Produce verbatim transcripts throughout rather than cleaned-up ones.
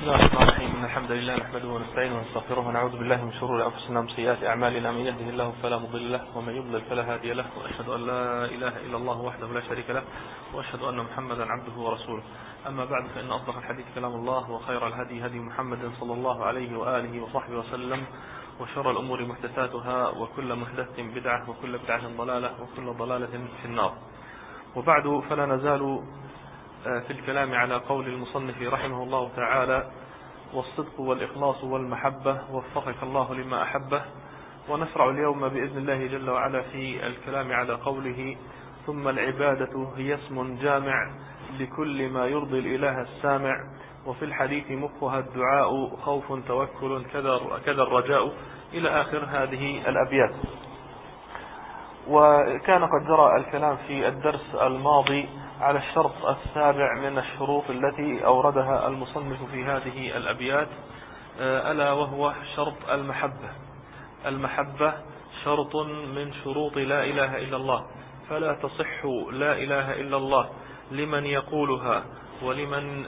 الله الرحمن الرحيم. إن الحمد لله نحمده ونستعينه ونستغفره ونعوذ بالله من شرور أنفسنا ومن سيئات أعمالنا، من يهده الله فلا مضل له ومن يضلل فلا هادي له، وأشهد أن لا إله إلا الله وحده لا شريك له، وأشهد أن محمدا عبده ورسوله. أما بعد، فإن أصدق الحديث كلام الله، وخير الهدي هدي محمد صلى الله عليه وآله وصحبه وسلم، وشر الأمور محدثاتها، وكل محدثة بدعة، وكل بدعة ضلالة، وكل ضلالة في النار. وبعد، فلا نزال في الكلام على قول المصنف رحمه الله تعالى: والصدق والإخلاص والمحبة وفقك الله لما أحبه. ونشرع اليوم بإذن الله جل وعلا في الكلام على قوله: ثم العبادة هي اسم جامع لكل ما يرضي الإله السامع، وفي الحديث مخها الدعاء، خوف توكل كذا الرجاء، إلى آخر هذه الأبيات. وكان قد جرى الكلام في الدرس الماضي على الشرط السابع من الشروط التي أوردها المصنف في هذه الأبيات، ألا وهو شرط المحبة. المحبة شرط من شروط لا إله إلا الله، فلا تصح لا إله إلا الله لمن يقولها ولمن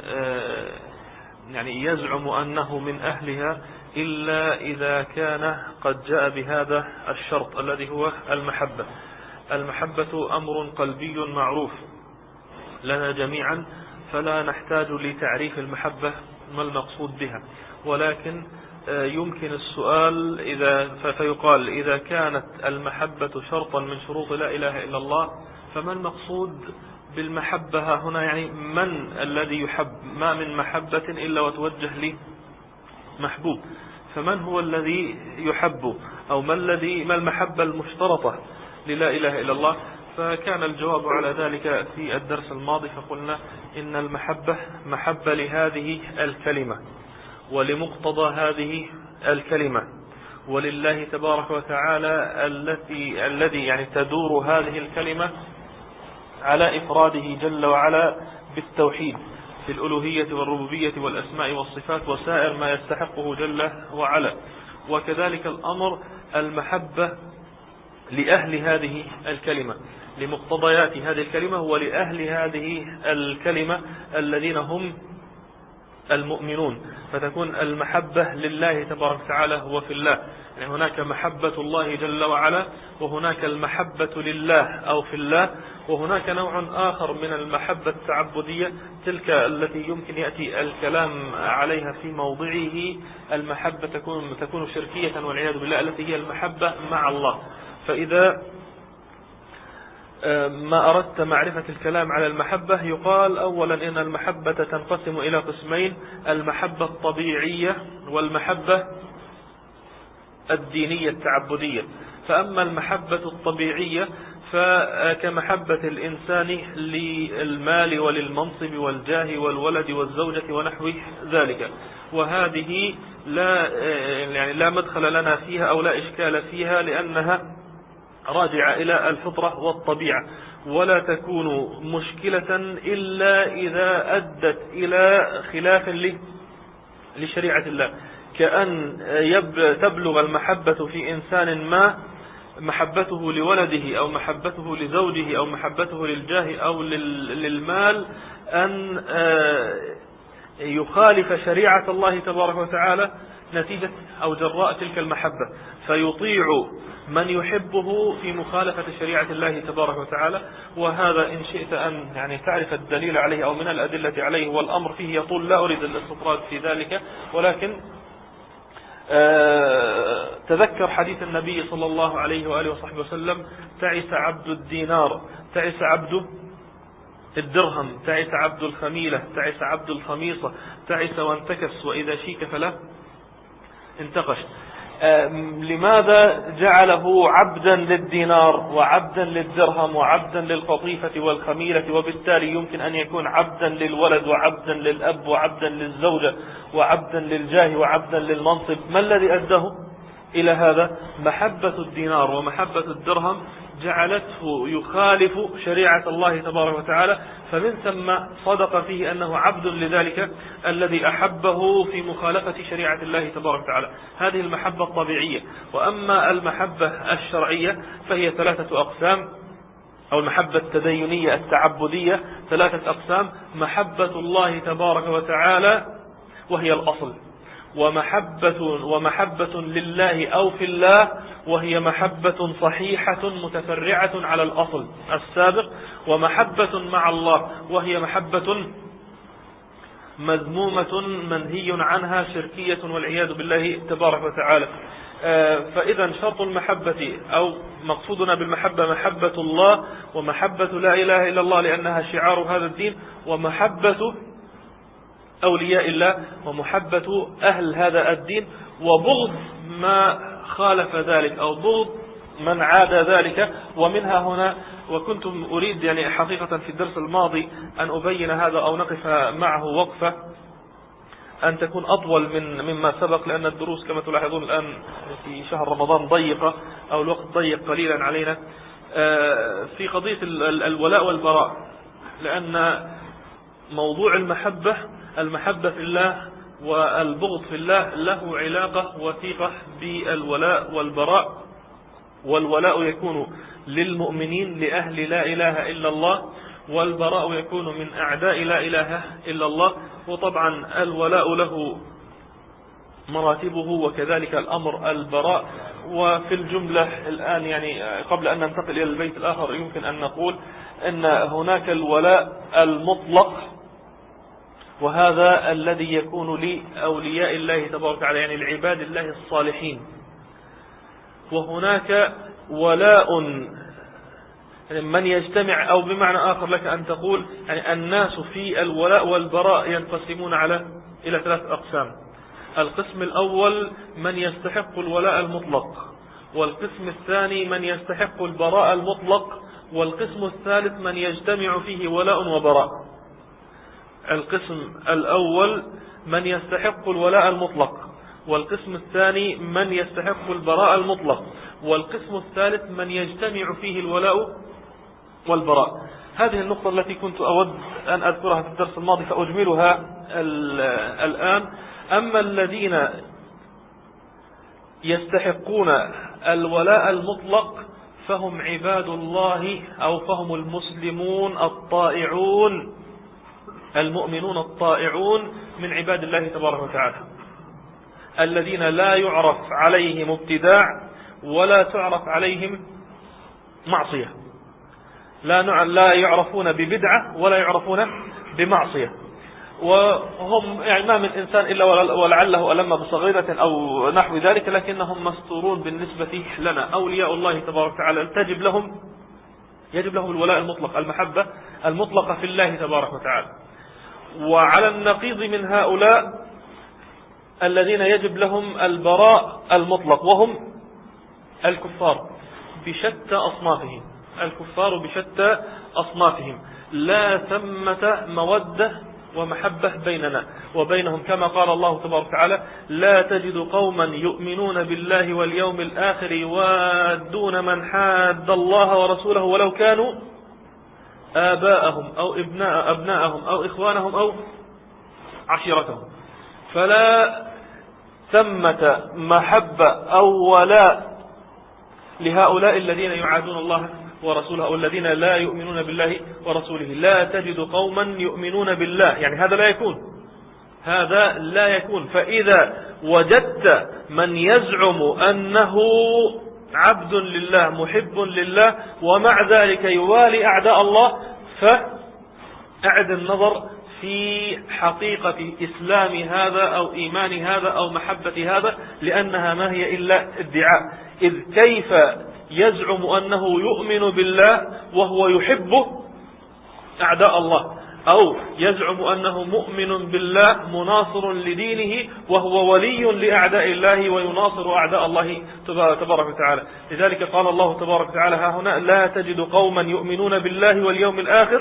يعني يزعم أنه من أهلها إلا إذا كان قد جاء بهذا الشرط الذي هو المحبة. المحبة أمر قلبي معروف لنا جميعا، فلا نحتاج لتعريف المحبة ما المقصود بها، ولكن يمكن السؤال إذا فيقال: إذا كانت المحبة شرطا من شروط لا إله إلا الله، فما المقصود بالمحبة هنا؟ يعني من الذي يحب؟ ما من محبة إلا وتوجه لمحبوب، فمن هو الذي يحب؟ أو ما الذي ما المحبة المشترطة للا إله إلا الله؟ فكان الجواب على ذلك في الدرس الماضي، فقلنا إن المحبة محبة لهذه الكلمة ولمقتضى هذه الكلمة، ولله تبارك وتعالى التي الذي يعني تدور هذه الكلمة على إفراده جل وعلا بالتوحيد في الألوهية والربوبية والأسماء والصفات وسائر ما يستحقه جل وعلا. وكذلك الأمر المحبة لأهل هذه الكلمة، لمقتضيات هذه الكلمة، ولأهل هذه الكلمة الذين هم المؤمنون، فتكون المحبة لله تبارك وتعالى وفي الله. يعني هناك محبة الله جل وعلا، وهناك المحبة لله أو في الله، وهناك نوع آخر من المحبة التعبدية، تلك التي يمكن يأتي الكلام عليها في موضعه. المحبة تكون تكون شركية والعياذ بالله، التي هي المحبة مع الله. فإذا ما أردت معرفة الكلام على المحبة، يقال أولا إن المحبة تنقسم إلى قسمين: المحبة الطبيعية والمحبة الدينية التعبدية. فأما المحبة الطبيعية فكمحبة الإنسان للمال وللمنصب والجاه والولد والزوجة ونحو ذلك، وهذه لا يعني لا مدخل لنا فيها أو لا إشكال فيها، لأنها راجعة إلى الفطرة والطبيعة، ولا تكون مشكلة إلا إذا أدت إلى خلاف لشريعة الله، كأن تبلغ المحبة في إنسان ما محبته لولده أو محبته لزوجه أو محبته للجاه أو للمال أن يخالف شريعة الله تبارك وتعالى نتيجة أو جراء تلك المحبة، فيطيع من يحبه في مخالفة شريعة الله تبارك وتعالى. وهذا إن شئت أن يعني تعرف الدليل عليه أو من الأدلة عليه، والأمر فيه يطول، لا أريد الاستطراد في ذلك، ولكن آه تذكر حديث النبي صلى الله عليه وآله وصحبه وسلم: تعس عبد الدينار، تعس عبد الدرهم، تعس عبد الخميلة، تعس عبد الخميصة، تعس وانتكس، وإذا شيك فلا انتقش. لماذا جعله عبدا للدينار وعبدا للدرهم وعبدا للقطيفة والخميلة؟ وبالتالي يمكن أن يكون عبدا للولد وعبدا للأب وعبدا للزوجة وعبدا للجاه وعبدا للمنصب. ما الذي أداه إلى هذا؟ محبة الدينار ومحبة الدرهم جعلته يخالف شريعة الله تبارك وتعالى، فمن ثم صدق فيه أنه عبد لذلك الذي أحبه في مخالفة شريعة الله تبارك وتعالى. هذه المحبة الطبيعية. وأما المحبة الشرعية فهي ثلاثة أقسام، أو المحبة التدينية التعبدية ثلاثة أقسام: محبة الله تبارك وتعالى وهي الأصل، ومحبة ومحبة لله أو في الله وهي محبة صحيحة متفرعة على الأصل السابق، ومحبة مع الله وهي محبة مذمومة منهي عنها شركية والعياذ بالله تبارك وتعالى. فإذا شرط المحبة أو مقصودنا بالمحبة محبة الله ومحبة لا إله إلا الله لأنها شعار هذا الدين، ومحبة أولياء الله ومحبة أهل هذا الدين، وبغض ما خالف ذلك أو بغض من عاد ذلك. ومنها هنا وكنت أريد يعني حقيقة في الدرس الماضي أن أبين هذا أو نقف معه وقفة أن تكون أطول من مما سبق، لأن الدروس كما تلاحظون الآن في شهر رمضان ضيقة أو الوقت ضيق قليلا علينا في قضية الولاء والبراء، لأن موضوع المحبة المحبة في الله والبغض في الله له علاقة وثيقة بالولاء والبراء. والولاء يكون للمؤمنين لأهل لا إله إلا الله، والبراء يكون من أعداء لا إله إلا الله. وطبعا الولاء له مراتبه وكذلك الأمر البراء. وفي الجملة الآن يعني قبل أن ننتقل إلى البيت الآخر يمكن أن نقول أن هناك الولاء المطلق، وهذا الذي يكون لأولياء الله تبارك وتعالى يعني العباد الله الصالحين. وهناك ولاء من يجتمع، أو بمعنى آخر لك أن تقول يعني الناس في الولاء والبراء ينقسمون على إلى ثلاث أقسام. القسم الأول من يستحق الولاء المطلق، والقسم الثاني من يستحق البراء المطلق، والقسم الثالث من يجتمع فيه ولاء وبراء. القسم الأول من يستحق الولاء المطلق، والقسم الثاني من يستحق البراء المطلق، والقسم الثالث من يجتمع فيه الولاء والبراء. هذه النقطة التي كنت أود أن أذكرها في الدرس الماضي فأجملها الآن. أما الذين يستحقون الولاء المطلق فهم عباد الله أو فهم المسلمون الطائعون المؤمنون الطائعون من عباد الله تبارك وتعالى، الذين لا يعرف عليهم ابتداع ولا تعرف عليهم معصية، لا لا يعرفون ببدعة ولا يعرفون بمعصية. وهم يعني ما من إنسان إلا ولعله ألم بصغيرة أو نحو ذلك، لكنهم مستورون بالنسبة لنا. أولياء الله تبارك وتعالى تجب لهم يجب لهم الولاء المطلق، المحبة المطلقة في الله تبارك وتعالى. وعلى النقيض من هؤلاء الذين يجب لهم البراء المطلق وهم الكفار بشتى أصنافهم الكفار بشتى أصنافهم لا ثمة مودة ومحبة بيننا وبينهم، كما قال الله تبارك وتعالى: لا تجد قوما يؤمنون بالله واليوم الآخر يوادون من حاد الله ورسوله ولو كانوا آباءهم أو ابناء أبناءهم أو إخوانهم أو عشيرتهم. فلا ثمة محبة أو ولاء لهؤلاء الذين يعادون الله ورسوله أو الذين لا يؤمنون بالله ورسوله. لا تجد قوما يؤمنون بالله، يعني هذا لا يكون هذا لا يكون فإذا وجدت من يزعم أنه عبد لله محب لله ومع ذلك يوالي أعداء الله، فأعد النظر في حقيقة إسلام هذا أو إيمان هذا أو محبة هذا، لأنها ما هي إلا ادعاء. إذ كيف يزعم أنه يؤمن بالله وهو يحب أعداء الله، أو يزعم أنه مؤمن بالله مناصر لدينه وهو ولي لأعداء الله ويناصر أعداء الله تبارك وتعالى. لذلك قال الله تبارك وتعالى ها هنا: لا تجد قوما يؤمنون بالله واليوم الآخر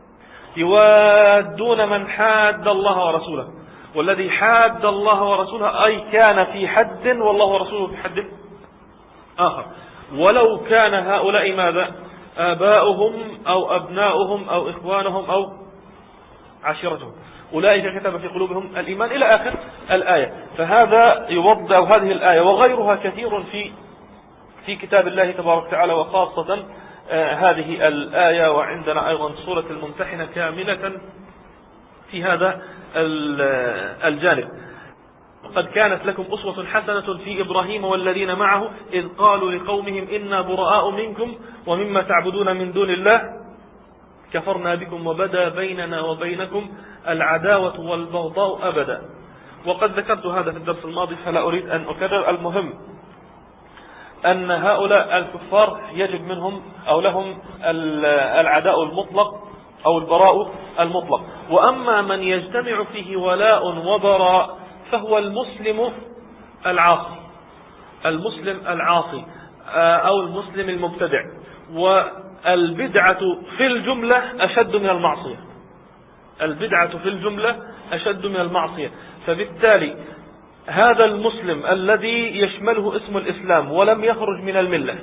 يوادون من حاد الله ورسوله. والذي حاد الله ورسوله أي كان في حد والله ورسوله في حد آخر، ولو كان هؤلاء ماذا؟ آباؤهم أو أبناؤهم أو إخوانهم أو عشيرتهم، أولئك كتب في قلوبهم الإيمان إلى آخر الآية. فهذا يوضع هذه الآية وغيرها كثير في في كتاب الله تبارك وتعالى، وخاصة آه هذه الآية. وعندنا أيضا سورة الممتحنة كاملة في هذا الجانب. قد كانت لكم أسوة حسنة في إبراهيم والذين معه إذ قالوا لقومهم إنا براء منكم ومما تعبدون من دون الله كفرنا بكم وبدا بيننا وبينكم العداوة والبغضاء أبدا. وقد ذكرت هذا في الدرس الماضي فلا أريد أن أكرر. المهم أن هؤلاء الكفار يجب منهم أو لهم العداء المطلق أو البراء المطلق. وأما من يجتمع فيه ولاء وبراء فهو المسلم العاصي، المسلم العاصي أو المسلم المبتدع. والبدعة في الجملة أشد من المعصية، البدعة في الجملة أشد من المعصية. فبالتالي هذا المسلم الذي يشمله اسم الإسلام ولم يخرج من الملة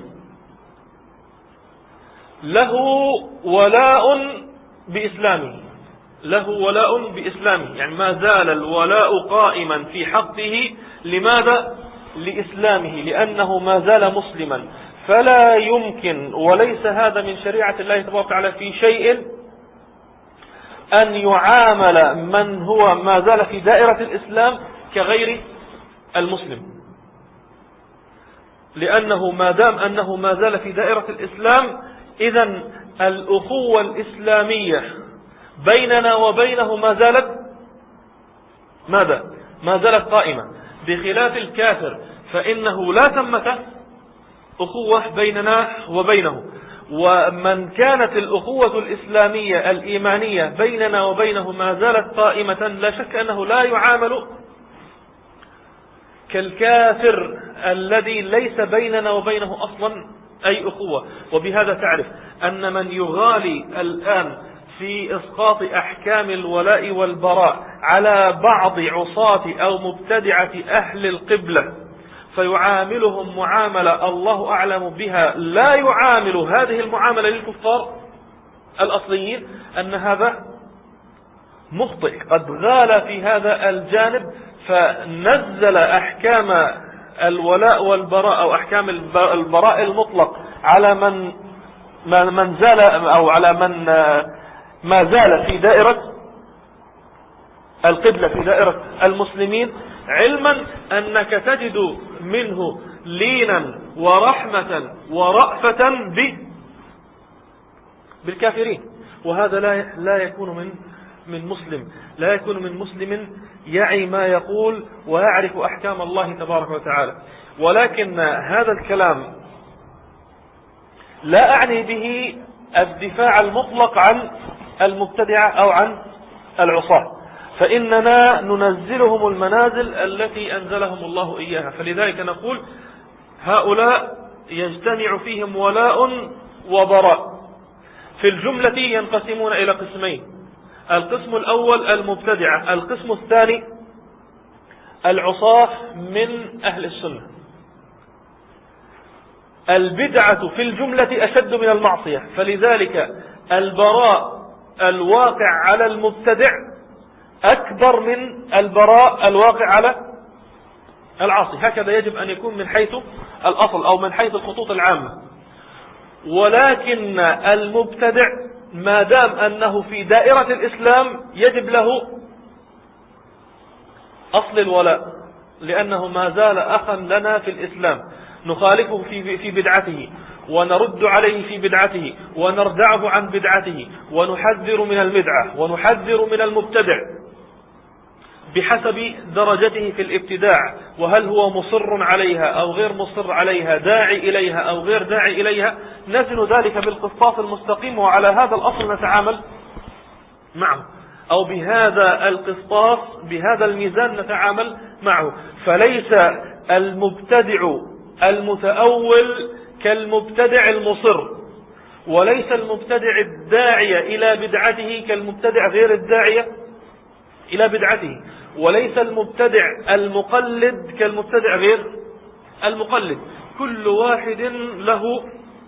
له ولاء بإسلامه، له ولاء بإسلامه، يعني ما زال الولاء قائما في حقه. لماذا؟ لإسلامه، لأنه ما زال مسلما. فلا يمكن، وليس هذا من شريعة الله تبارك وتعالى في شيء، أن يعامل من هو ما زال في دائرة الإسلام كغير المسلم، لأنه ما دام أنه ما زال في دائرة الإسلام إذن الأخوة الإسلامية بيننا وبينه ما زالت ماذا؟ ما زالت قائمة، بخلاف الكافر فإنه لا ثمة أخوة بيننا وبينه. ومن كانت الأخوة الإسلامية الإيمانية بيننا وبينه ما زالت قائمة لا شك أنه لا يعامل كالكافر الذي ليس بيننا وبينه أصلا أي أخوة. وبهذا تعرف أن من يغالي الآن في إسقاط أحكام الولاء والبراء على بعض عصاة أو مبتدعة أهل القبلة فيعاملهم معاملة الله أعلم بها لا يعامل هذه المعاملة للكفار الأصليين، أن هذا مخطئ، قد غال في هذا الجانب فنزل أحكام الولاء والبراء أو أحكام البراء المطلق على من من زال أو على من ما زال في دائرة القبلة في دائرة المسلمين، علما أنك تجد منه لينا ورحمة ورأفة بالكافرين. وهذا لا لا يكون من من مسلم، لا يكون من مسلم يعي ما يقول ويعرف أحكام الله تبارك وتعالى. ولكن هذا الكلام لا أعني به الدفاع المطلق عن المبتدعة أو عن العصاة، فإننا ننزلهم المنازل التي أنزلهم الله إياها. فلذلك نقول هؤلاء يجتمع فيهم ولاء وبراء. في الجملة ينقسمون إلى قسمين: القسم الأول المبتدعة، القسم الثاني العصاة من أهل السنة. البدعة في الجملة أشد من المعصية، فلذلك البراء الواقع على المبتدع أكبر من البراء الواقع على العاصي. هكذا يجب أن يكون من حيث الأصل أو من حيث الخطوط العامة. ولكن المبتدع ما دام أنه في دائرة الإسلام يجب له أصل الولاء، لأنه ما زال أخا لنا في الإسلام، نخالفه في في بدعته ونرد عليه في بدعته ونردعه عن بدعته ونحذر من البدعة ونحذر من المبتدع بحسب درجته في الابتداع، وهل هو مصر عليها أو غير مصر عليها، داعي إليها أو غير داعي إليها. نزن ذلك بالقسطاس المستقيم، وعلى هذا الأصل نتعامل معه، أو بهذا القسطاس بهذا الميزان نتعامل معه. فليس المبتدع المتأول كالمبتدع المصر، وليس المبتدع الداعية إلى بدعته كالمبتدع غير الداعية إلى بدعته، وليس المبتدع المقلد كالمبتدع غير المقلد. كل واحد له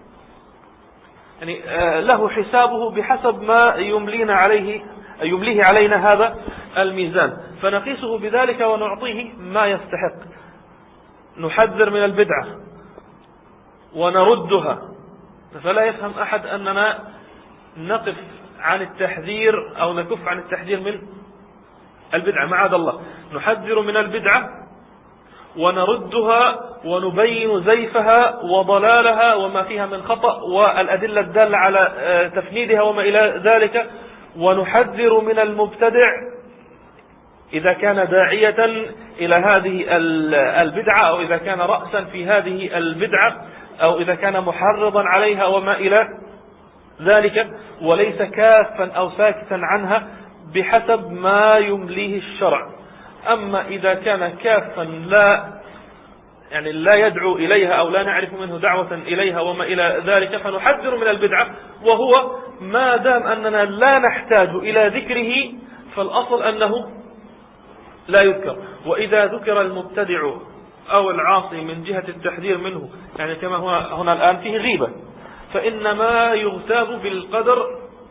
يعني له حسابه بحسب ما يملينا عليه يمليه علينا هذا الميزان، فنقيسه بذلك ونعطيه ما يستحق. نحذر من البدعة ونردها، فلا يفهم أحد أننا نقف عن التحذير أو نكف عن التحذير من البدعة معاذ الله، نحذر من البدعة ونردها ونبين زيفها وضلالها وما فيها من خطأ والأدلة الدالة على تفنيدها وما إلى ذلك، ونحذر من المبتدع إذا كان داعية إلى هذه البدعة أو إذا كان رأسا في هذه البدعة أو إذا كان محرضا عليها وما إلى ذلك، وليس كافا أو ساكتا عنها بحسب ما يمليه الشرع. أما إذا كان كافا لا يعني لا يدعو إليها أو لا نعرف منه دعوة إليها وما إلى ذلك فنحذر من البدعة، وهو ما دام أننا لا نحتاج إلى ذكره فالأصل أنه لا يذكر. وإذا ذكر المبتدع أو العاصي من جهة التحذير منه يعني كما هو هنا الآن فيه غيبة، فإنما يغتاب بالقدر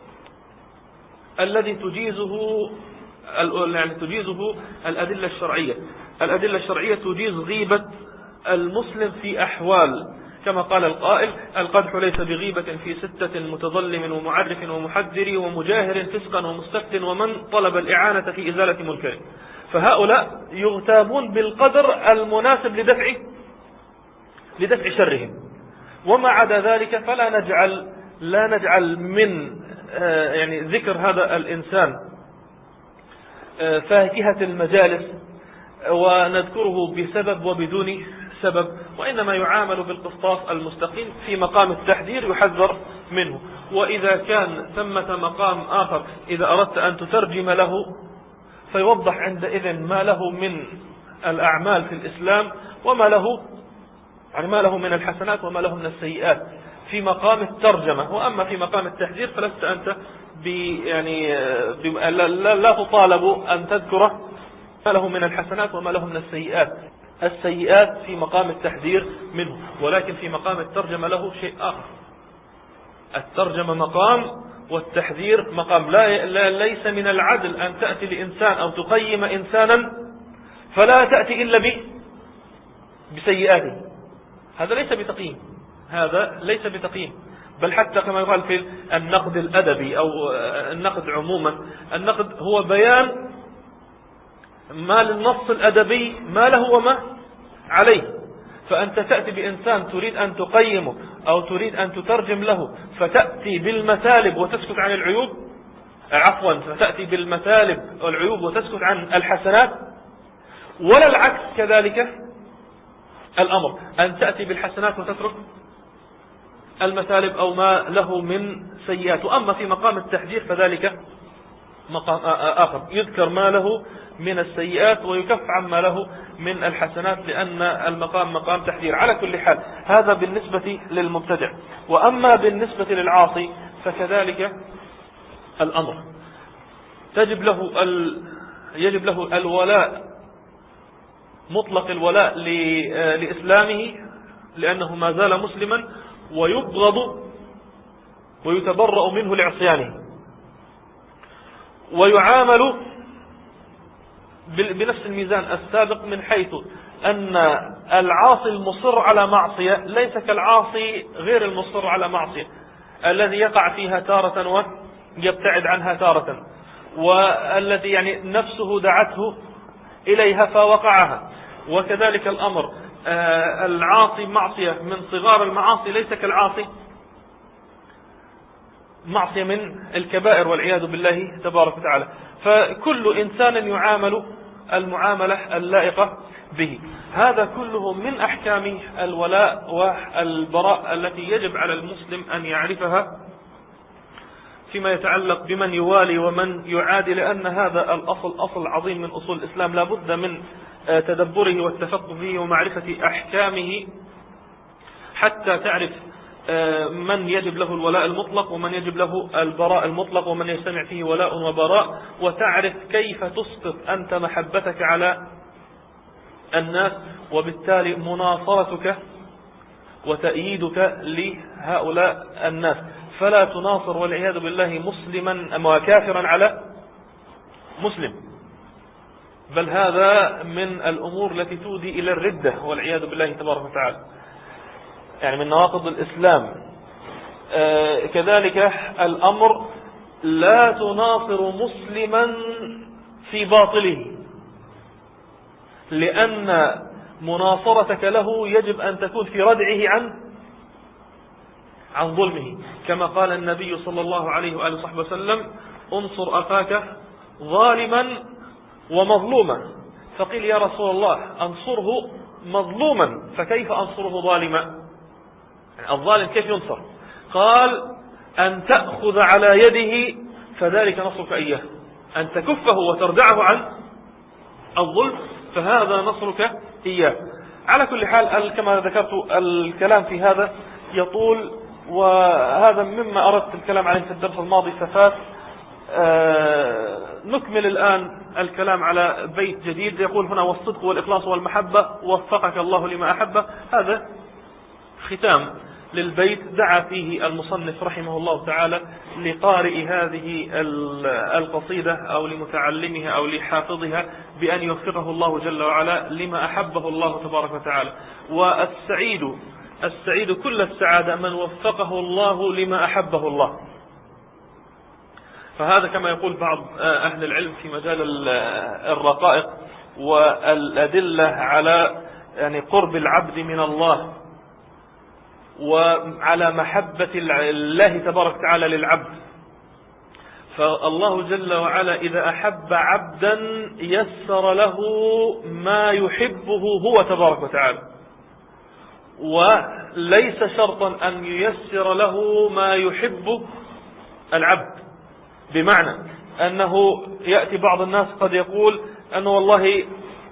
الذي تجيزه يعني تجيزه الأدلة الشرعية. الأدلة الشرعية تجيز غيبة المسلم في أحوال، كما قال القائل: القدح ليس بغيبة في ستة متظلم ومعرف ومحذر ومجاهر فسقا ومستفت ومن طلب الإعانة في إزالة منكر. فهؤلاء يغتابون بالقدر المناسب لدفع لدفع شرهم، وما عدا ذلك فلا نجعل لا نجعل من يعني ذكر هذا الإنسان فاكهة المجالس ونذكره بسبب وبدون سبب، وإنما يعامل بالقسطاس المستقيم في مقام التحذير يحذر منه. وإذا كان ثمة مقام آخر إذا أردت أن تترجم له فيوضح عندئذ ما له من الأعمال في الإسلام وما له يعني ما له من الحسنات وما له من السيئات في مقام الترجمة. وأما في مقام التحذير فلست أنت يعني لا, لا, لا تطالب أن تذكر ما له من الحسنات وما له من السيئات. السيئات في مقام التحذير منه، ولكن في مقام الترجمة له شيء آخر. الترجمة مقام والتحذير مقام. لا, لا ليس من العدل أن تأتي لإنسان أو تقيم إنسانا فلا تأتي إلا ب بسيئاته. هذا ليس بتقييم، هذا ليس بتقييم، بل حتى كما يقال في النقد الأدبي أو النقد عموما، النقد هو بيان ما للنص الأدبي ما له وما عليه. فأنت تأتي بإنسان تريد أن تقيمه أو تريد أن تترجم له فتأتي بالمثالب وتسكت عن العيوب، عفوا فتأتي بالمثالب والعيوب وتسكت عن الحسنات، ولا العكس كذلك الأمر، أن تأتي بالحسنات وتترك المثالب أو ما له من سيئات. وأما في مقام التحذير فذلك مقام آخر، يذكر ما له من السيئات ويكف عما له من الحسنات، لأن المقام مقام تحذير. على كل حال هذا بالنسبة للمبتدع. وأما بالنسبة للعاصي فكذلك الأمر، تجب له ال... يجب له الولاء، مطلق الولاء لإسلامه لأنه ما زال مسلما، ويبغض ويتبرأ منه لعصيانه، ويعامل بنفس الميزان السابق، من حيث أن العاصي المصر على معصية ليس كالعاصي غير المصر على معصية الذي يقع فيها تارة ويبتعد عنها تارة، والذي يعني نفسه دعته إليها فوقعها. وكذلك الأمر العاصي معصية من صغار المعاصي ليس كالعاصي معصية من الكبائر والعياذ بالله تبارك وتعالى. فكل إنسان يعامل المعاملة اللائقة به. هذا كله من أحكام الولاء والبراء التي يجب على المسلم أن يعرفها فيما يتعلق بمن يوالي ومن يعادي، لأن هذا الأصل أصل عظيم من أصول الإسلام لا بد من تدبره والتفقه فيه ومعرفة أحكامه حتى تعرف من يجب له الولاء المطلق ومن يجب له البراء المطلق ومن يجتمع فيه ولاء وبراء، وتعرف كيف تسقط أنت محبتك على الناس، وبالتالي مناصرتك وتأييدك لهؤلاء الناس. فلا تناصر والعياذ بالله مسلما أو كافرا على مسلم، بل هذا من الأمور التي تودي إلى الردة والعياذ بالله تبارك وتعالى، يعني من نواقض الإسلام. آه كذلك الأمر لا تناصر مسلما في باطله، لأن مناصرتك له يجب أن تكون في ردعه عن عن ظلمه، كما قال النبي صلى الله عليه وآله وصحبه وسلم: انصر أخاك ظالما ومظلوما. فقيل: يا رسول الله، أنصره مظلوما فكيف أنصره ظالما؟ يعني الظالم كيف ينصر؟ قال: أن تأخذ على يده فذلك نصرك إياه، أن تكفه وتردعه عن الظلم فهذا نصرك إياه. على كل حال كما ذكرت الكلام في هذا يطول، وهذا مما أردت الكلام عليه في الدرس الماضي ففات. آه نكمل الآن الكلام على بيت جديد يقول هنا: والصدق والإخلاص والمحبة وفقك الله لما أحبه. هذا ختام للبيت دعا فيه المصنف رحمه الله تعالى لقارئ هذه القصيدة أو لمتعلمها أو لحافظها بأن يوفقه الله جل وعلا لما أحبه الله تبارك وتعالى. والسعيد السعيد كل السعادة من وفقه الله لما أحبه الله. فهذا كما يقول بعض أهل العلم في مجال الرقائق والأدلة على يعني قرب العبد من الله وعلى محبة الله تبارك وتعالى للعبد. فالله جل وعلا إذا أحب عبدا يسر له ما يحبه هو تبارك وتعالى، وليس شرطا أن ييسر له ما يحبه العبد. بمعنى أنه يأتي بعض الناس قد يقول أنه والله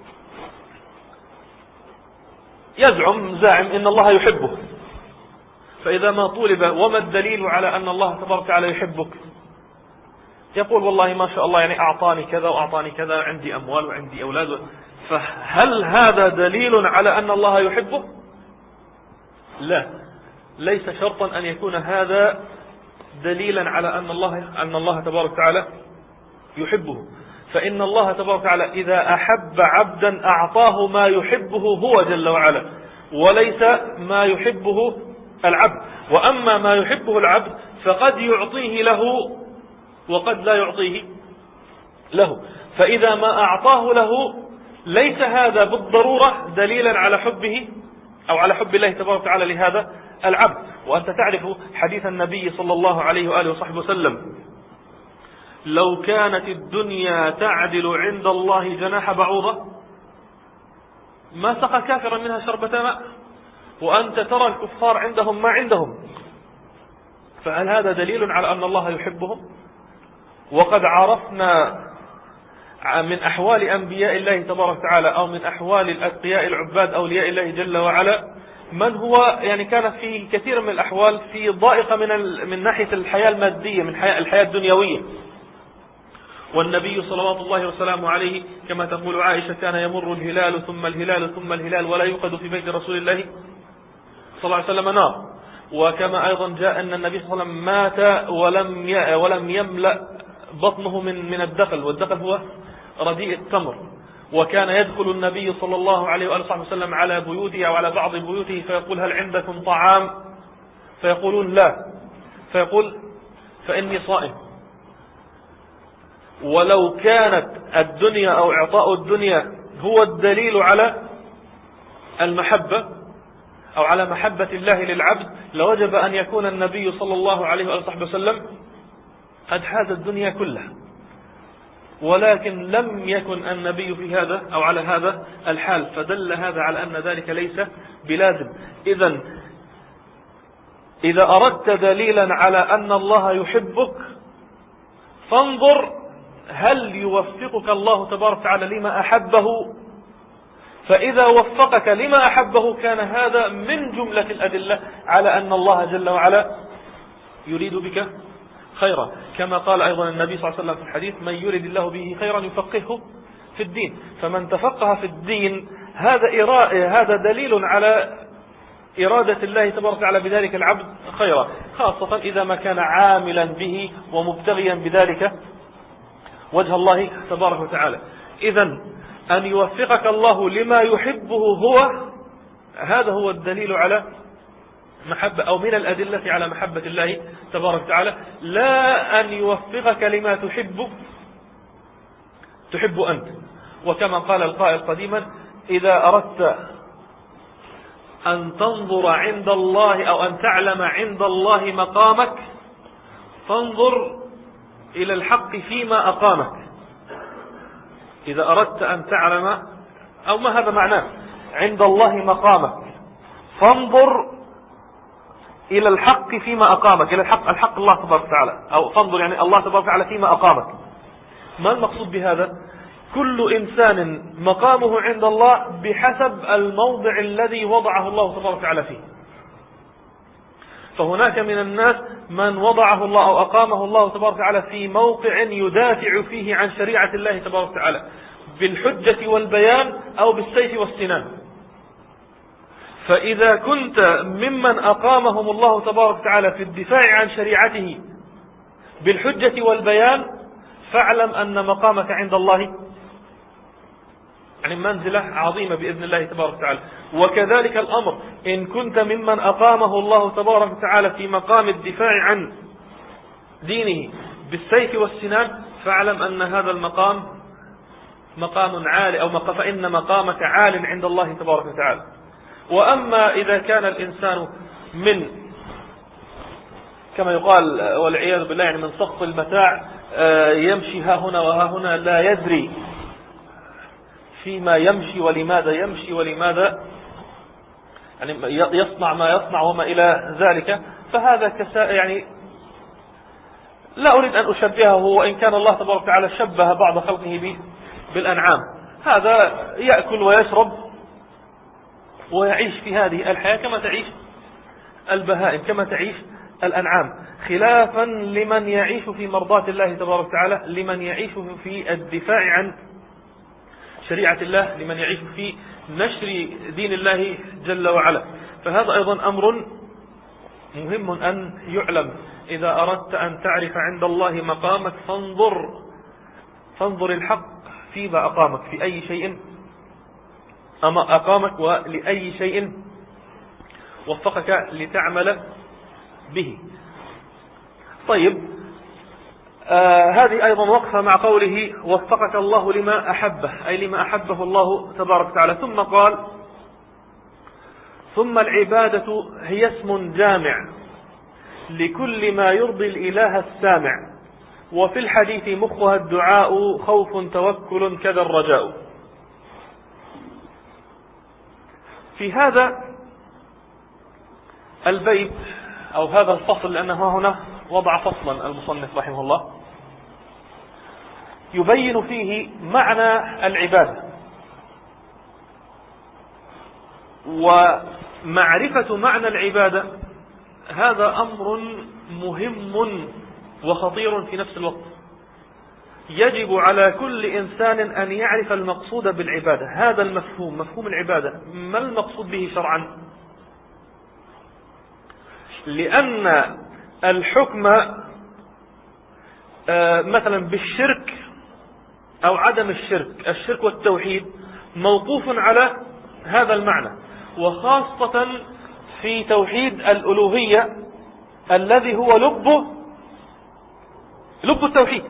يزعم زاعم إن الله يحبه، فإذا ما طولب وما الدليل على أن الله تبارك وتعالى يحبك، يقول والله ما شاء الله يعني أعطاني كذا وأعطاني كذا، عندي أموال وعندي أولاد. فهل هذا دليل على أن الله يحبه؟ لا، ليس شرطا أن يكون هذا دليلا على أن الله أن الله تبارك وتعالى يحبه. فإن الله تبارك وتعالى إذا أحب عبدا أعطاه ما يحبه هو جل وعلا، وليس ما يحبه العبد. وأما ما يحبه العبد فقد يعطيه له وقد لا يعطيه له. فإذا ما أعطاه له ليس هذا بالضرورة دليلا على حبه أو على حب الله تبارك وتعالى لهذا العبد. وأنت تعرف حديث النبي صلى الله عليه وآله وصحبه وسلم: لو كانت الدنيا تعدل عند الله جناح بعوضة ما سقى كافرا منها شربة ماء، وأنت ترى الكفار عندهم ما عندهم. فهل هذا دليل على أن الله يحبهم؟ وقد عرفنا من أحوال أنبياء الله تبارك وتعالى أو من أحوال الأتقياء العباد أولياء الله جل وعلا من هو يعني كان في كثير من الأحوال في ضائقة من من ناحية الحياة المادية، من الحياة الدنيوية. والنبي صلوات الله وسلامه عليه كما تقول عائشة: كان يمر الهلال ثم الهلال ثم الهلال ولا يوقد في بيت رسول الله صلى الله عليه وسلم نار. وكما أيضا جاء أن النبي صلى الله عليه وسلم مات ولم ولم يملأ بطنه من من الدخل، والدخل هو رديء التمر. وكان يدخل النبي صلى الله عليه وآله وسلم على بيوته أو على بعض بيوته فيقول: هل عندكم طعام؟ فيقولون لا، فيقول: فإني صائم. ولو كانت الدنيا أو إعطاء الدنيا هو الدليل على المحبة أو على محبة الله للعبد لوجب أن يكون النبي صلى الله عليه وآله وسلم قد حاز الدنيا كلها، ولكن لم يكن النبي في هذا أو على هذا الحال، فدل هذا على أن ذلك ليس بلازم. إذن إذا أردت دليلا على أن الله يحبك فانظر هل يوفقك الله تبارك وتعالى لما أحبه. فإذا وفقك لما أحبه كان هذا من جملة الأدلة على أن الله جل وعلا يريد بك خيرا، كما قال أيضا النبي صلى الله عليه وسلم في الحديث: من يريد الله به خيرا يفقهه في الدين. فمن تفقه في الدين هذا هذا دليل على إرادة الله تبارك وتعالى بذلك العبد خيرا، خاصة إذا ما كان عاملا به ومبتغيا بذلك وجه الله تبارك وتعالى. إذن أن يوفقك الله لما يحبه هو هذا هو الدليل على محبة أو من الأدلة على محبة الله تبارك وتعالى، لا أن يوفقك لما تحب تحب أنت. وكما قال القائل قديما: إذا أردت أن تنظر عند الله أو أن تعلم عند الله مقامك فانظر إلى الحق فيما أقامك. إذا أردت أن تعلم، أو ما هذا معناه، عند الله مقامك فانظر إلى الحق فيما أقامك، إلى الحق الحق الله تبارك وتعالى، أو فانظر يعني الله تبارك وتعالى فيما أقامك. ما المقصود بهذا؟ كل إنسان مقامه عند الله بحسب الموضع الذي وضعه الله تبارك وتعالى فيه. فهناك من الناس من وضعه الله أو أقامه الله تبارك وتعالى في موقع يدافع فيه عن شريعة الله تبارك وتعالى بالحجة والبيان أو بالسيف والسنان. فإذا كنت ممن أقامهم الله تبارك وتعالى في الدفاع عن شريعته بالحجة والبيان فاعلم أن مقامك عند الله يعني منزلة عظيمة بإذن الله تبارك وتعالى. وكذلك الأمر إن كنت ممن أقامه الله تبارك وتعالى في مقام الدفاع عن دينه بالسيف والسنان فاعلم أن هذا المقام مقام عالي، أو فإن مقامك عال عند الله تبارك وتعالى. وأما إذا كان الإنسان من كما يقال والعياذ بالله يعني من سقط المتاع، يمشي ها هنا وها هنا لا يدري فيما يمشي ولماذا يمشي ولماذا يعني يصنع ما يصنع وما إلى ذلك، فهذا كساء يعني لا أريد أن أشبهه، وإن كان الله تبارك وتعالى شبه بعض خلقه بالأنعام. هذا يأكل ويشرب ويعيش في هذه الحياة كما تعيش البهائم، كما تعيش الأنعام، خلافا لمن يعيش في مرضاة الله تبارك وتعالى، لمن يعيش في الدفاع عن شريعة الله، لمن يعيش في نشر دين الله جل وعلا. فهذا أيضا أمر مهم أن يعلم. إذا أردت أن تعرف عند الله مقامك فانظر فانظر الحق فيما أقامك، في أي شيء أما أقامك ولأي شيء وفقك لتعمل به. طيب، آه هذه أيضا وقفة مع قوله وفقك الله لما أحبه، أي لما أحبه الله تبارك وتعالى. ثم قال: ثم العبادة هي اسم جامع لكل ما يرضي الإله السامع، وفي الحديث مخها الدعاء خوف توكل كذا الرجاء. في هذا البيت أو هذا الفصل، لأنه هنا وضع فصلا المصنف رحمه الله يبين فيه معنى العبادة، ومعرفة معنى العبادة هذا أمر مهم وخطير في نفس الوقت. يجب على كل إنسان أن يعرف المقصود بالعبادة، هذا المفهوم، مفهوم العبادة، ما المقصود به شرعا؟ لأن الحكم مثلا بالشرك أو عدم الشرك، الشرك والتوحيد، موقوف على هذا المعنى، وخاصة في توحيد الألوهية الذي هو لب لب التوحيد.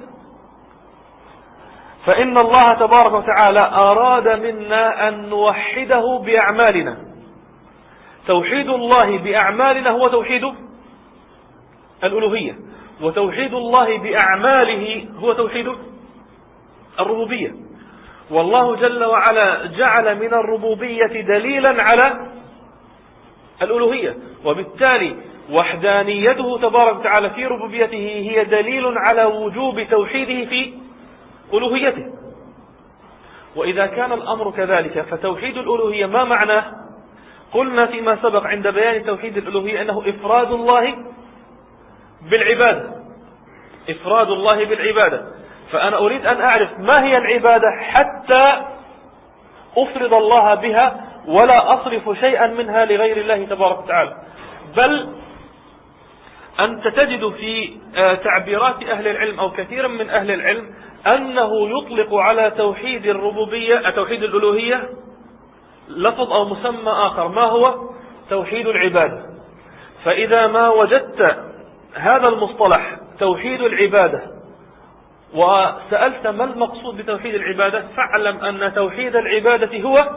فإن الله تبارك وتعالى أراد منا أن نوحده بأعمالنا. توحيد الله بأعمالنا هو توحيد الألوهية، وتوحيد الله بأعماله هو توحيد الربوبية. والله جل وعلا جعل من الربوبية دليلا على الألوهية، وبالتالي وحدانيته تبارك وتعالى في ربوبيته هي دليل على وجوب توحيده في ألوهيته. وإذا كان الأمر كذلك فتوحيد الألوهية ما معناه؟ قلنا فيما سبق عند بيان توحيد الألوهية أنه إفراد الله بالعبادة، إفراد الله بالعبادة. فأنا أريد أن أعرف ما هي العبادة حتى أفرد الله بها ولا أصرف شيئا منها لغير الله تبارك وتعالى. بل أنت تجد في تعبيرات أهل العلم أو كثيرا من أهل العلم أنه يطلق على توحيد الربوبية توحيد الألوهية لفظ أو مسمى آخر، ما هو؟ توحيد العبادة. فإذا ما وجدت هذا المصطلح توحيد العبادة وسألت ما المقصود بتوحيد العبادة، فاعلم أن توحيد العبادة هو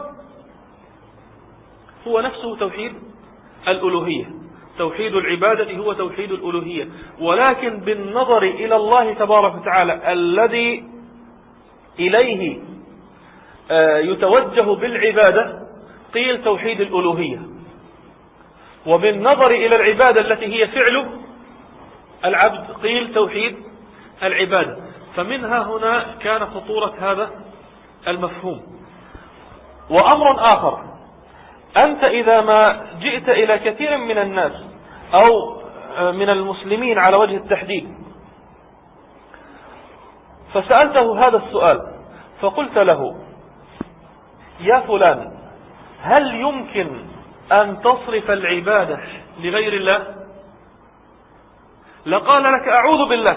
هو نفسه توحيد الألوهية. توحيد العبادة هو توحيد الألوهية، ولكن بالنظر إلى الله تبارك وتعالى الذي إليه يتوجه بالعبادة قيل توحيد الألوهية، وبالنظر إلى العبادة التي هي فعل العبد قيل توحيد العبادة. فمنها هنا كان خطورة هذا المفهوم. وأمر آخر، أنت إذا ما جئت إلى كثير من الناس أو من المسلمين على وجه التحديد فسألته هذا السؤال فقلت له يا فلان هل يمكن أن تصرف العبادة لغير الله؟ لقال لك أعوذ بالله.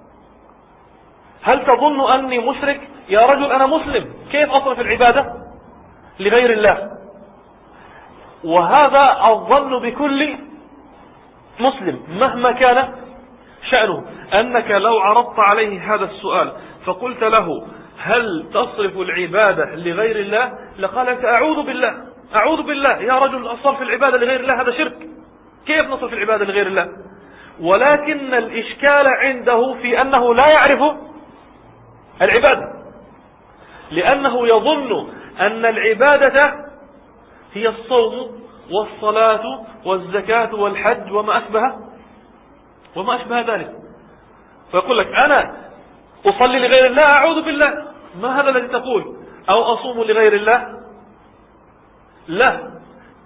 هل تظن أني مشرك؟ يا رجل أنا مسلم، كيف أصرف العبادة لغير الله؟ وهذا الظن بكل مسلم مهما كان شأنه، أنك لو عرضت عليه هذا السؤال فقلت له هل تصرف العبادة لغير الله؟ لقال لك أعوذ بالله أعوذ بالله يا رجل، صرف العبادة لغير الله هذا شرك، كيف نصرف العبادة لغير الله؟ ولكن الإشكال عنده في أنه لا يعرف العبادة، لأنه يظن أن العبادة هي الصوم والصلاة والزكاة والحج وما أشبه وما أشبه ذلك. فيقول لك أنا أصلي لغير الله أعوذ بالله، ما هذا الذي تقول؟ أو أصوم لغير الله؟ لا،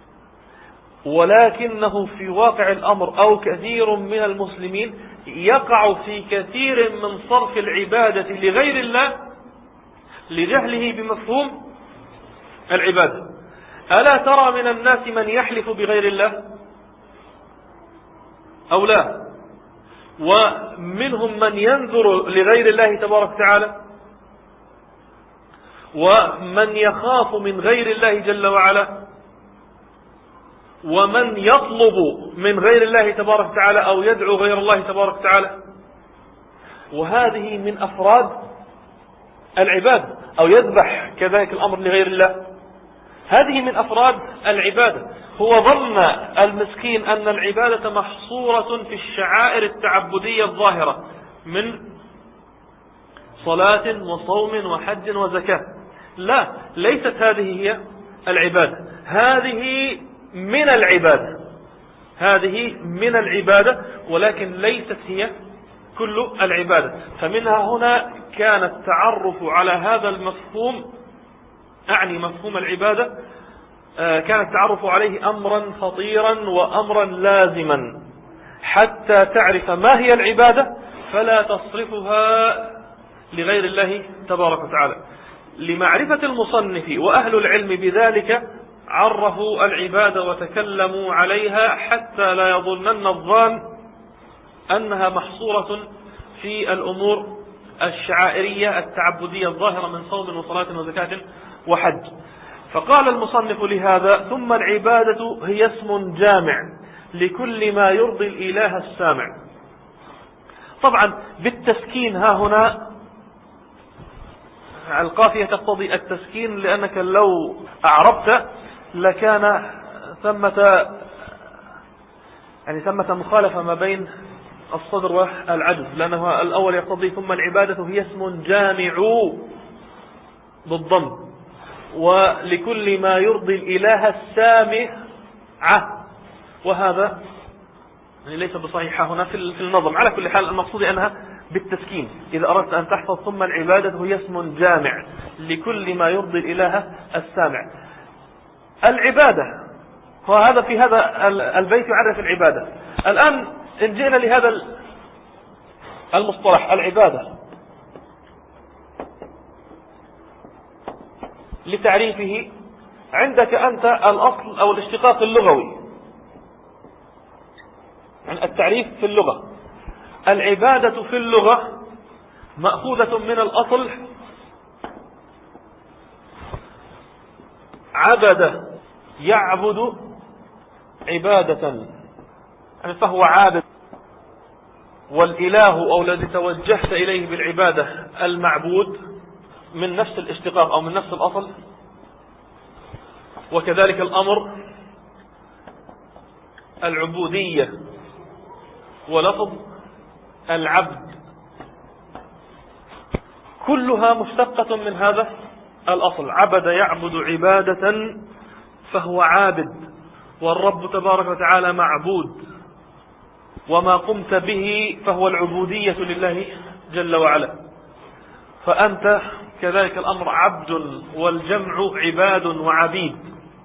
ولكنه في واقع الأمر أو كثير من المسلمين يقع في كثير من صرف العبادة لغير الله لجهله بمفهوم العبادة. ألا ترى من الناس من يحلف بغير الله أو لا؟ ومنهم من ينذر لغير الله تبارك وتعالى، ومن يخاف من غير الله جل وعلا، ومن يطلب من غير الله تبارك وتعالى أو يدعو غير الله تبارك وتعالى. وهذه من أفراد العبادة، أو يذبح كذلك الأمر لغير الله، هذه من أفراد العبادة. هو ظن المسكين أن العبادة محصورة في الشعائر التعبدية الظاهرة من صلاة وصوم وحج وزكاة. لا، ليست هذه هي العبادة، هذه من العبادة، هذه من العبادة ولكن ليست هي كل العبادة. فمنها هنا كان التعرف على هذا المفهوم، أعني مفهوم العبادة، كان التعرف عليه أمرا خطيرا وأمرا لازما حتى تعرف ما هي العبادة فلا تصرفها لغير الله تبارك وتعالى. لمعرفة المصنف وأهل العلم بذلك عرفوا العبادة وتكلموا عليها حتى لا يظنن الظان أنها محصورة في الأمور الشعائرية التعبدية الظاهرة من صوم وصلاة وزكاة وحج. فقال المصنف لهذا ثم العبادة هي اسم جامع لكل ما يرضي الإله السامع. طبعا بالتسكين ها هنا القافية تقتضي التسكين، لأنك لو أعربت لكان ثمة يعني ثمة مخالفة ما بين الصدر والعجز، لأنه الأول يقتضي ثم العبادة هي اسم جامع بالضم ولكل ما يرضي الإله السامع، وهذا يعني ليس بصحيحة هنا في النظم. على كل حال المقصود أنها بالتسكين إذا أردت أن تحفظ ثم العبادة هي اسم جامع لكل ما يرضي الإله السامع. العبادة هو هذا في هذا البيت يعرف العبادة. الآن إن جئنا لهذا المصطلح العبادة لتعريفه، عندك أنت الأصل أو الاشتقاق اللغوي، يعني التعريف في اللغة. العبادة في اللغة مأخوذة من الأصل عبد يعبد عبادة، يعني فهو عابد، والإله أو الذي توجهت إليه بالعبادة المعبود من نفس الاشتقاق أو من نفس الأصل. وكذلك الأمر العبودية ولفظ العبد كلها مشتقة من هذا الأصل. عبد يعبد عبادة فهو عابد، والرب تبارك وتعالى معبود، وما قمت به فهو العبودية لله جل وعلا. فأنت كذلك الأمر عبد، والجمع عباد وعبيد.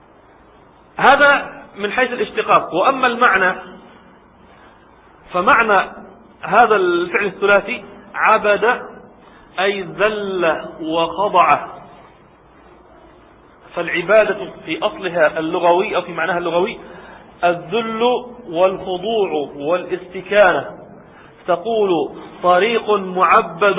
هذا من حيث الاشتقاق. وأما المعنى فمعنى هذا الفعل الثلاثي عبد أي ذل وخضع. فالعبادة في أصلها اللغوي أو في معناها اللغوي الذل والخضوع والاستكانة. تقول طريق معبد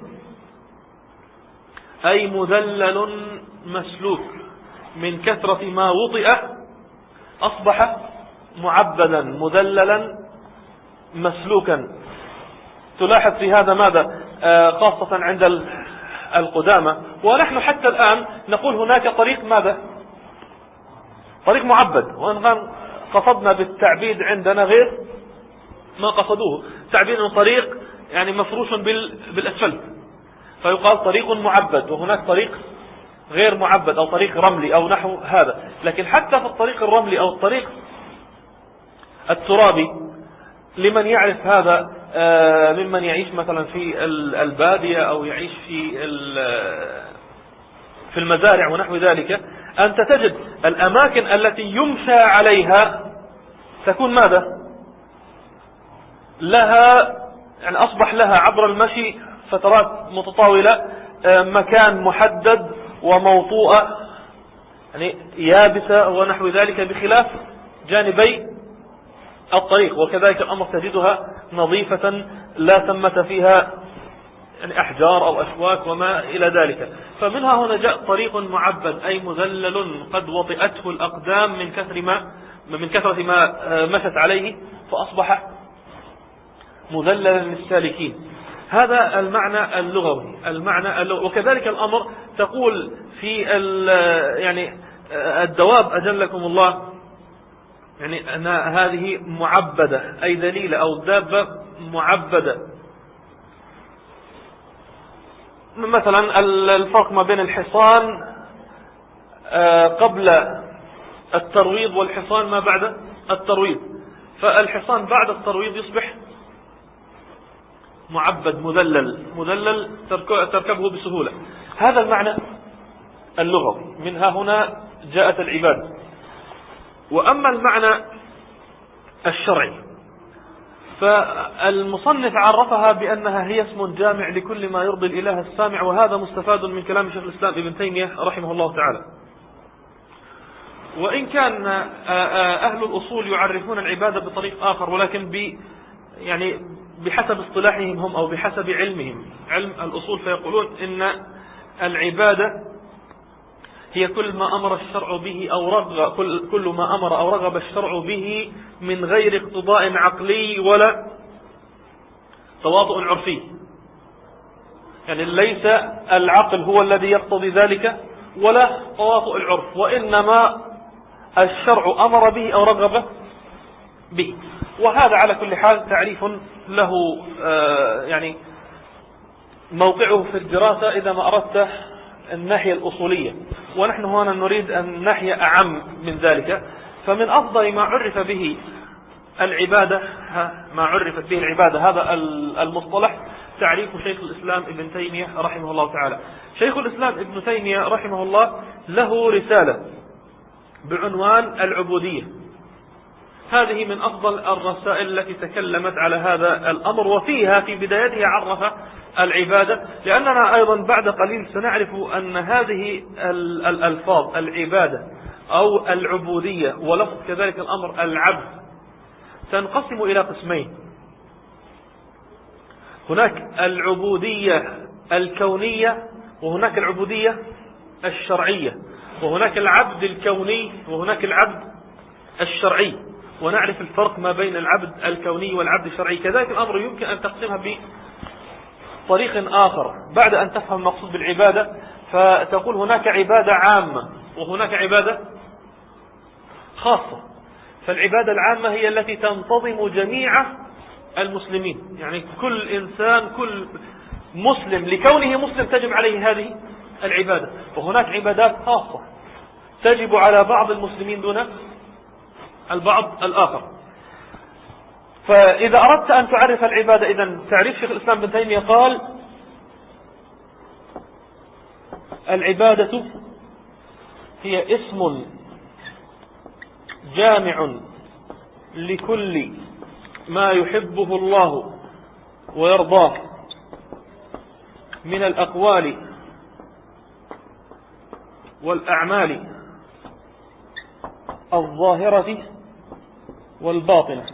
أي مذلل مسلوك، من كثرة ما وطئ أصبح معبدا مذللا مسلوكا. تلاحظ في هذا ماذا؟ آه خاصة عند القدامى، ونحن حتى الآن نقول هناك طريق ماذا؟ طريق معبد. وإن قصدنا بالتعبيد عندنا غير ما قصدوه، تعبيد أنه طريق يعني مفروش بالأسفلت، فيقال طريق معبد، وهناك طريق غير معبد أو طريق رملي أو نحو هذا. لكن حتى في الطريق الرملي أو الطريق الترابي لمن يعرف هذا ممن يعيش مثلا في البادية أو يعيش في في المزارع ونحو ذلك، أنت تجد الأماكن التي يمشى عليها تكون ماذا؟ لها يعني أصبح لها عبر المشي فترات متطاولة مكان محدد وموطوءة يعني يابسة ونحو ذلك، بخلاف جانبي الطريق. وكذلك الأمر تجدها نظيفة لا ثمة فيها يعني أحجار أو أشواك وما إلى ذلك. فمنها هنا جاء طريق معبد أي مذلل قد وطئته الأقدام من كثر ما من كثرة ما مشت عليه، فأصبح مذللا للسالكين. هذا المعنى اللغوي. المعنى اللغوي. وكذلك الأمر تقول في يعني الدواب أجلكم الله يعني أن هذه معبدة أي ذليلة، أو دابة معبدة. مثلا الفرق ما بين الحصان قبل الترويض والحصان ما بعد الترويض. فالحصان بعد الترويض يصبح معبد مذلل مذلل تركبه بسهولة. هذا المعنى اللغوي. منها هنا جاءت العبادة. وأما المعنى الشرعي فالمصنف عرفها بأنها هي اسم جامع لكل ما يرضي الإله السامع، وهذا مستفاد من كلام شيخ الإسلام ابن تيمية رحمه الله تعالى. وإن كان أهل الأصول يعرفون العبادة بطريق آخر، ولكن ب يعني بحسب اصطلاحهم هم أو بحسب علمهم علم الأصول، فيقولون إن العبادة هي كل ما أمر الشرع به أو رغب كل, كل ما أمر أو رغب الشرع به من غير اقتضاء عقلي ولا تواطؤ عرفي. يعني ليس العقل هو الذي يقتضي ذلك ولا تواطؤ العرف، وإنما الشرع أمر به أو رغب به. وهذا على كل حال تعريف له يعني موقعه في الدراسة إذا ما أردت الناحية الأصولية، ونحن هنا نريد الناحية أعم من ذلك. فمن أفضل ما عرف به العبادة ما عرفت به العبادة هذا المصطلح تعريف شيخ الإسلام ابن تيمية رحمه الله تعالى. شيخ الإسلام ابن تيمية رحمه الله له رسالة بعنوان العبودية. هذه من أفضل الرسائل التي تكلمت على هذا الأمر، وفيها في بدايتها عرف العبادة، لأننا أيضا بعد قليل سنعرف أن هذه الألفاظ العبادة أو العبودية ولفظ كذلك الأمر العبد تنقسم إلى قسمين. هناك العبودية الكونية، وهناك العبودية الشرعية، وهناك العبد الكوني وهناك العبد الشرعي. ونعرف الفرق ما بين العبد الكوني والعبد الشرعي. كذلك الأمر يمكن أن تقسمها بطريق آخر بعد أن تفهم المقصود بالعبادة، فتقول هناك عبادة عامة وهناك عبادة خاصة. فالعبادة العامة هي التي تنتظم جميع المسلمين، يعني كل إنسان كل مسلم لكونه مسلم تجب عليه هذه العبادة. وهناك عبادات خاصة تجب على بعض المسلمين دون البعض الآخر. فإذا أردت أن تعرف العبادة، إذن تعريف شيخ الإسلام ابن تيمية قال: العبادة هي اسم جامع لكل ما يحبه الله ويرضاه من الأقوال والأعمال الظاهرة والباطنة.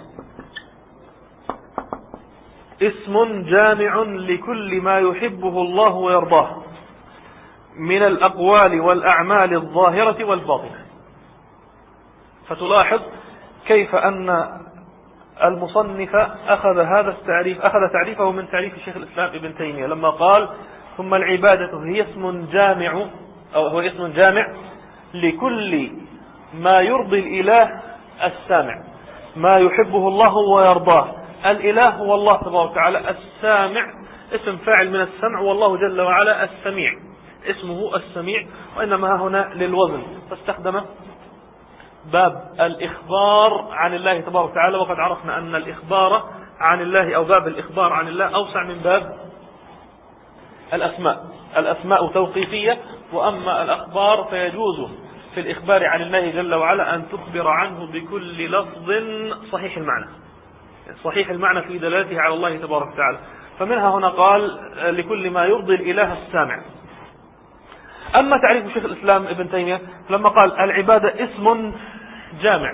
اسم جامع لكل ما يحبه الله ويرضاه من الأقوال والأعمال الظاهرة والباطنة. فتلاحظ كيف أن المصنف أخذ هذا التعريف أخذ تعريفه من تعريف شيخ الإسلام ابن تيمية لما قال: ثم العبادة هي اسم جامع أو هو اسم جامع لكل ما يرضي الإله السامع، ما يحبه الله ويرضاه. الإله هو الله تبارك وتعالى، السامع اسم فاعل من السمع، والله جل وعلا السميع اسمه السميع، وإنما هنا للوزن فاستخدم باب الإخبار عن الله تبارك وتعالى. وقد عرفنا أن الإخبار عن الله أو باب الإخبار عن الله أوسع من باب الأسماء. الأسماء توقيفية، وأما الأخبار فيجوز في الإخبار عن الله جل وعلا أن تخبر عنه بكل لفظ صحيح المعنى صحيح المعنى في دلالته على الله تبارك وتعالى. فمنها هنا قال: لكل ما يرضي الإله السامع. أما تعريف شيخ الإسلام ابن تيمية لما قال: العبادة اسم جامع.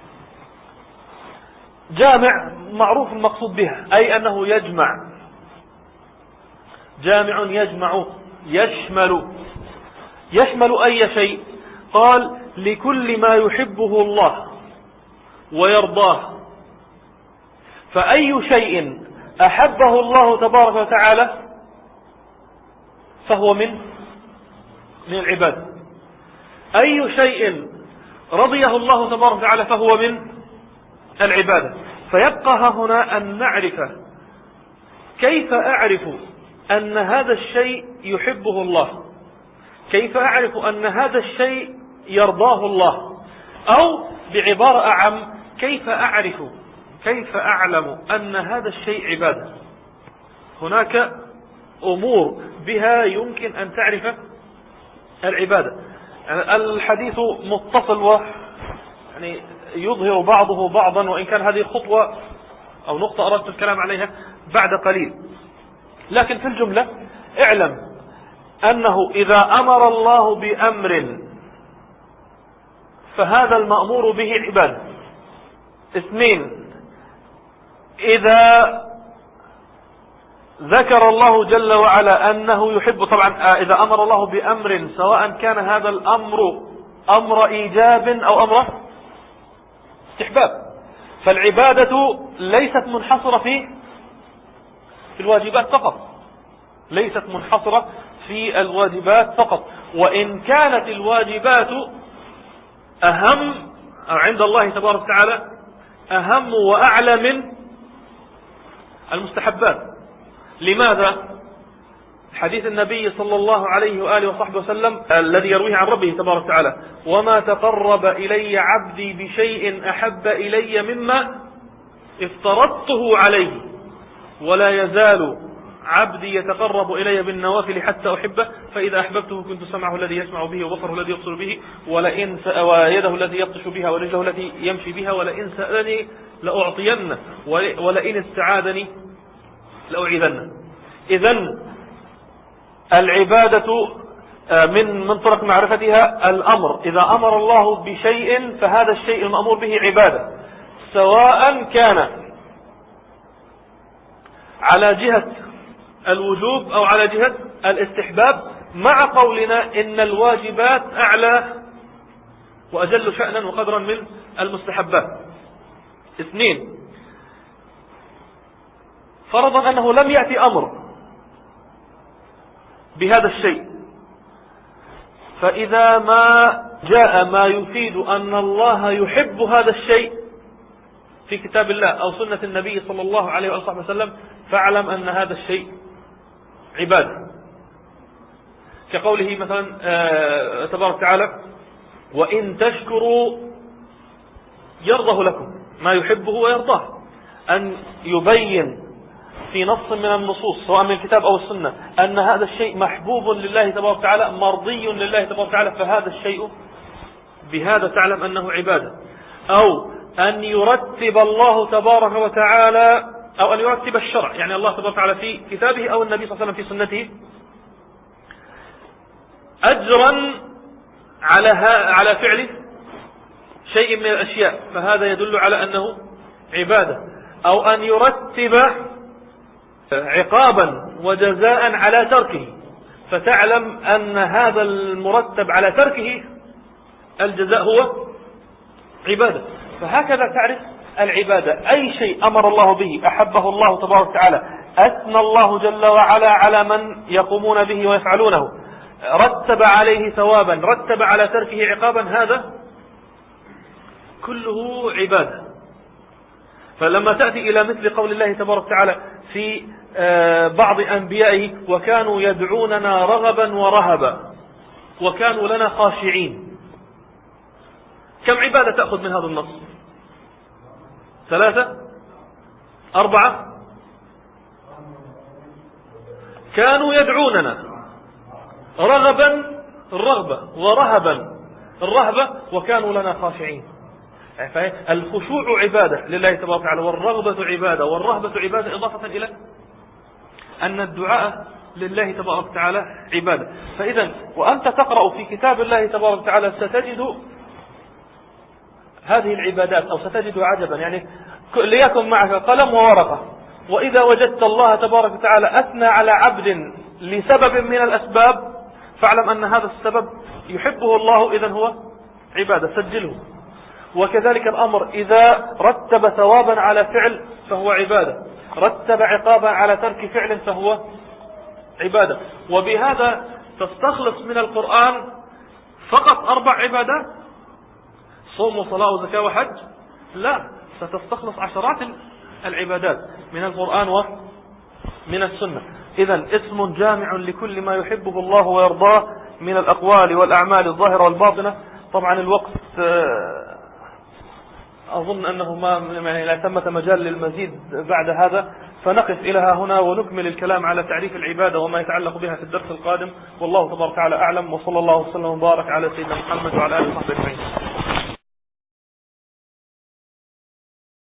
جامع معروف المقصود بها، أي أنه يجمع، جامع يجمع يشمل يشمل أي شيء. قال: لكل ما يحبه الله ويرضاه. فأي شيء أحبه الله تبارك وتعالى فهو من من العبادة. أي شيء رضيه الله تبارك وتعالى فهو من العبادة. فيبقى هنا أن نعرف كيف أعرف أن هذا الشيء يحبه الله، كيف أعرف أن هذا الشيء يرضاه الله، أو بعبارة أعم كيف أعرف كيف أعلم أن هذا الشيء عبادة. هناك أمور بها يمكن أن تعرف العبادة. يعني الحديث متصل و يعني يظهر بعضه بعضا، وإن كان هذه خطوة أو نقطة أردت الكلام عليها بعد قليل. لكن في الجملة اعلم أنه إذا أمر الله بأمر فهذا المأمور به عبادة. اثنين: إذا ذكر الله جل وعلا أنه يحب، طبعا إذا أمر الله بأمر سواء كان هذا الأمر أمر إيجاب أو أمر استحباب، فالعبادة ليست منحصرة في في الواجبات فقط، ليست منحصرة في الواجبات فقط، وإن كانت الواجبات أهم عند الله تبارك وتعالى أهم وأعلى من المستحبات. لماذا؟ حديث النبي صلى الله عليه وآله وصحبه وسلم الذي يرويه عن ربه تبارك وتعالى: وما تقرب إلي عبدي بشيء أحب إلي مما افترضته عليه ولا يزال عبدي يتقرب إلي بالنوافل حتى أحبه فإذا أحببته كنت سمعه الذي يسمع به وبصره الذي يبصر به ولئن ويده التي يبطش بها ورجله التي يمشي بها ولئن سألني لأعطينه ولئن استعاذني لأعيذنه. إذن العبادة من من طرق معرفتها الأمر. إذا أمر الله بشيء فهذا الشيء المأمور به عبادة، سواء كان على جهة الوجوب أو على جهة الاستحباب، مع قولنا إن الواجبات أعلى وأجل شأنا وقدرا من المستحبات. اثنين، فرضا أنه لم يأتي أمر بهذا الشيء، فإذا ما جاء ما يفيد أن الله يحب هذا الشيء في كتاب الله أو سنة النبي صلى الله عليه وآله وسلم، فاعلم أن هذا الشيء عبادة. كقوله مثلا تبارك وتعالى: وإن تشكروا يرضه لكم، ما يحبه ويرضاه. أن يبين في نص من النصوص سواء من الكتاب أو السنة أن هذا الشيء محبوب لله تبارك وتعالى، مرضي لله تبارك وتعالى، فهذا الشيء بهذا تعلم أنه عبادة. أو أن يرتب الله تبارك وتعالى، أو أن يرتب الشرع، يعني الله تبارك وتعالى في كتابه أو النبي صلى الله عليه وسلم في سنته أجرا على على فعل شيء من الأشياء، فهذا يدل على أنه عبادة. أو أن يرتب عقابا وجزاء على تركه، فتعلم أن هذا المرتب على تركه الجزاء هو عبادة. فهكذا تعرف العبادة، أي شيء أمر الله به أحبه الله تبارك وتعالى، أثنى الله جل وعلا على من يقومون به ويفعلونه، رتب عليه ثوابا، رتب على تركه عقابا، هذا كله عبادة. فلما تأتي إلى مثل قول الله تبارك وتعالى في بعض أنبيائه: وكانوا يدعوننا رغبا ورهبا وكانوا لنا خاشعين، كم عبادة تأخذ من هذا النص؟ ثلاثة؟ أربعة؟ كانوا يدعوننا رغبا الرغبة، ورهبا الرهبة، وكانوا لنا خاشعين. الخشوع عبادة لله تبارك وتعالى، والرغبة عبادة، والرهبة عبادة، إضافة إلى أن الدعاء لله تبارك وتعالى عبادة. فإذا وأنت تقرأ في كتاب الله تبارك وتعالى ستجد هذه العبادات، أو ستجد عجبا، يعني ليكن معك قلم وورقة، وإذا وجدت الله تبارك وتعالى أثنى على عبد لسبب من الأسباب، فاعلم أن هذا السبب يحبه الله، إذن هو عبادة، سجله. وكذلك الأمر إذا رتب ثوابا على فعل فهو عبادة، رتب عقابا على ترك فعل فهو عبادة. وبهذا تستخلص من القرآن فقط أربع عبادات: صوم وصلاة وزكاة وحج؟ لا، ستستخلص عشرات العبادات من القرآن ومن السنة. إذن اسم جامع لكل ما يحبه الله ويرضاه من الأقوال والأعمال الظاهرة والباطنة. طبعا الوقت أظن أنه ما يعني لا ثمة مجال للمزيد بعد هذا، فنقف إلى هنا ونكمل الكلام على تعريف العبادة وما يتعلق بها في الدرس القادم. والله تبارك وتعالى أعلم، وصلى الله وسلم وبارك على سيدنا محمد وعلى آله وصحبه أجمعين.